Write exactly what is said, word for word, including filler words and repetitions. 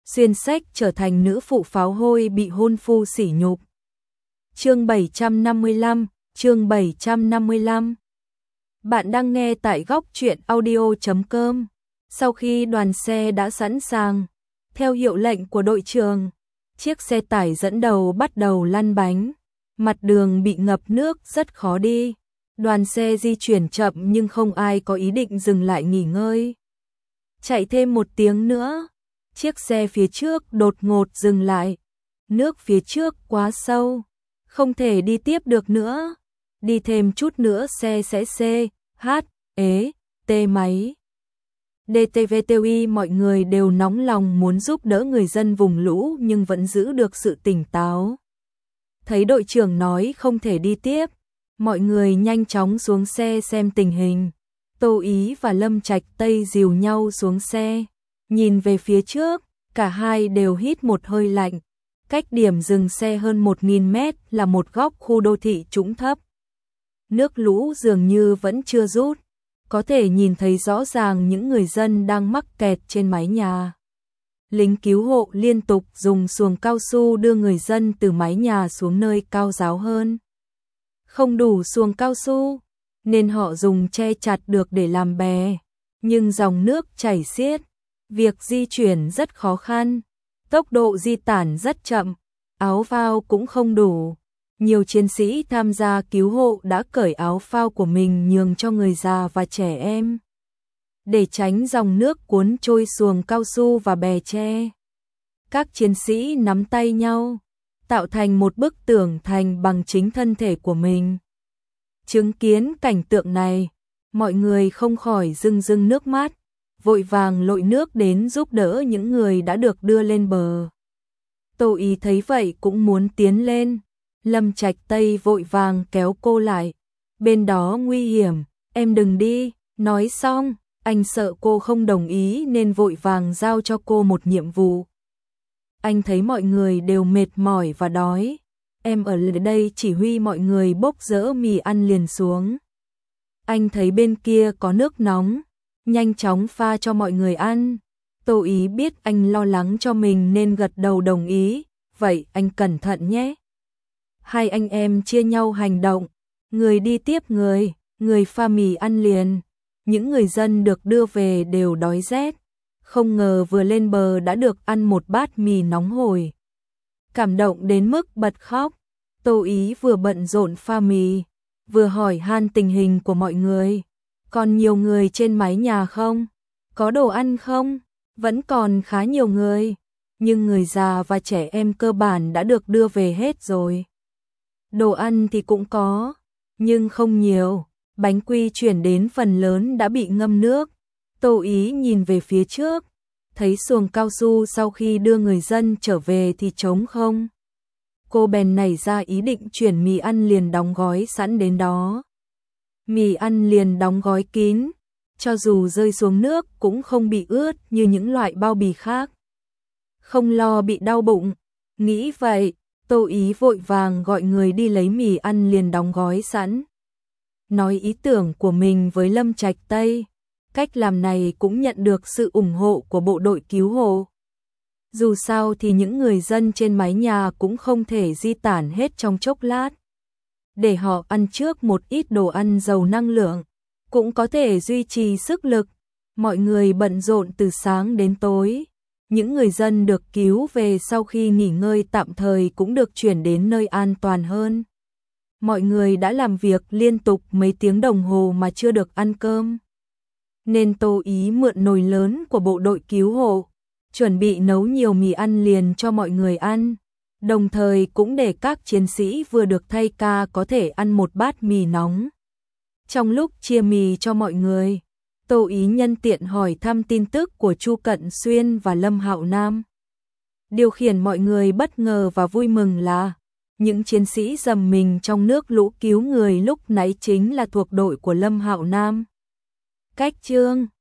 xuyên sách trở thành nữ phụ pháo hôi bị hôn phu sỉ nhục. Chương bảy trăm năm mươi lăm, chương bảy trăm năm mươi lăm. Bạn đang nghe tại góc truyện audio chấm com. Sau khi đoàn xe đã sẵn sàng, theo hiệu lệnh của đội trưởng, chiếc xe tải dẫn đầu bắt đầu lăn bánh. Mặt đường bị ngập nước rất khó đi. Đoàn xe di chuyển chậm nhưng không ai có ý định dừng lại nghỉ ngơi. Chạy thêm một tiếng nữa, chiếc xe phía trước đột ngột dừng lại. Nước phía trước quá sâu, không thể đi tiếp được nữa. Đi thêm chút nữa xe sẽ xê, hát, ế, tê máy. đê tê vê tê i mọi người đều nóng lòng muốn giúp đỡ người dân vùng lũ nhưng vẫn giữ được sự tỉnh táo. Thấy đội trưởng nói không thể đi tiếp, mọi người nhanh chóng xuống xe xem tình hình. Tô Ý và Lâm Trạch Tây dìu nhau xuống xe, nhìn về phía trước, cả hai đều hít một hơi lạnh. Cách điểm dừng xe hơn một nghìn mét là một góc khu đô thị trũng thấp. Nước lũ dường như vẫn chưa rút, có thể nhìn thấy rõ ràng những người dân đang mắc kẹt trên mái nhà. Lính cứu hộ liên tục dùng xuồng cao su đưa người dân từ mái nhà xuống nơi cao ráo hơn. Không đủ xuồng cao su, nên họ dùng che chặt được để làm bè, nhưng dòng nước chảy xiết, việc di chuyển rất khó khăn, tốc độ di tản rất chậm, áo phao cũng không đủ. Nhiều chiến sĩ tham gia cứu hộ đã cởi áo phao của mình nhường cho người già và trẻ em, để tránh dòng nước cuốn trôi xuồng cao su và bè tre. Các chiến sĩ nắm tay nhau, tạo thành một bức tường thành bằng chính thân thể của mình. Chứng kiến cảnh tượng này, mọi người không khỏi rưng rưng nước mắt, vội vàng lội nước đến giúp đỡ những người đã được đưa lên bờ. Tô Ý thấy vậy cũng muốn tiến lên, Lâm Trạch Tây vội vàng kéo cô lại. Bên đó nguy hiểm, em đừng đi. Nói xong, anh sợ cô không đồng ý nên vội vàng giao cho cô một nhiệm vụ. Anh thấy mọi người đều mệt mỏi và đói, em ở đây chỉ huy mọi người bốc dỡ mì ăn liền xuống. Anh thấy bên kia có nước nóng, nhanh chóng pha cho mọi người ăn. Tô Ý biết anh lo lắng cho mình nên gật đầu đồng ý, vậy anh cẩn thận nhé. Hai anh em chia nhau hành động, người đi tiếp người, người pha mì ăn liền. Những người dân được đưa về đều đói rét, không ngờ vừa lên bờ đã được ăn một bát mì nóng hổi. Cảm động đến mức bật khóc, Tô Ý vừa bận rộn pha mì, vừa hỏi han tình hình của mọi người. Còn nhiều người trên mái nhà không? Có đồ ăn không? Vẫn còn khá nhiều người, nhưng người già và trẻ em cơ bản đã được đưa về hết rồi. Đồ ăn thì cũng có, nhưng không nhiều. Bánh quy chuyển đến phần lớn đã bị ngâm nước. Tô Ý nhìn về phía trước, thấy xuồng cao su sau khi đưa người dân trở về thì trống không. Cô bèn nảy ra ý định chuyển mì ăn liền đóng gói sẵn đến đó. Mì ăn liền đóng gói kín, cho dù rơi xuống nước cũng không bị ướt như những loại bao bì khác. Không lo bị đau bụng, nghĩ vậy, Tô Ý vội vàng gọi người đi lấy mì ăn liền đóng gói sẵn. Nói ý tưởng của mình với Lâm Trạch Tây, cách làm này cũng nhận được sự ủng hộ của bộ đội cứu hộ. Dù sao thì những người dân trên mái nhà cũng không thể di tản hết trong chốc lát. Để họ ăn trước một ít đồ ăn giàu năng lượng, cũng có thể duy trì sức lực. Mọi người bận rộn từ sáng đến tối. Những người dân được cứu về sau khi nghỉ ngơi tạm thời cũng được chuyển đến nơi an toàn hơn. Mọi người đã làm việc liên tục mấy tiếng đồng hồ mà chưa được ăn cơm. Nên Tô Ý mượn nồi lớn của bộ đội cứu hộ, chuẩn bị nấu nhiều mì ăn liền cho mọi người ăn. Đồng thời cũng để các chiến sĩ vừa được thay ca có thể ăn một bát mì nóng. Trong lúc chia mì cho mọi người, Tô Ý nhân tiện hỏi thăm tin tức của Chu Cận Xuyên và Lâm Hạo Nam. Điều khiến mọi người bất ngờ và vui mừng là những chiến sĩ dầm mình trong nước lũ cứu người lúc nãy chính là thuộc đội của Lâm Hạo Nam. Cách chương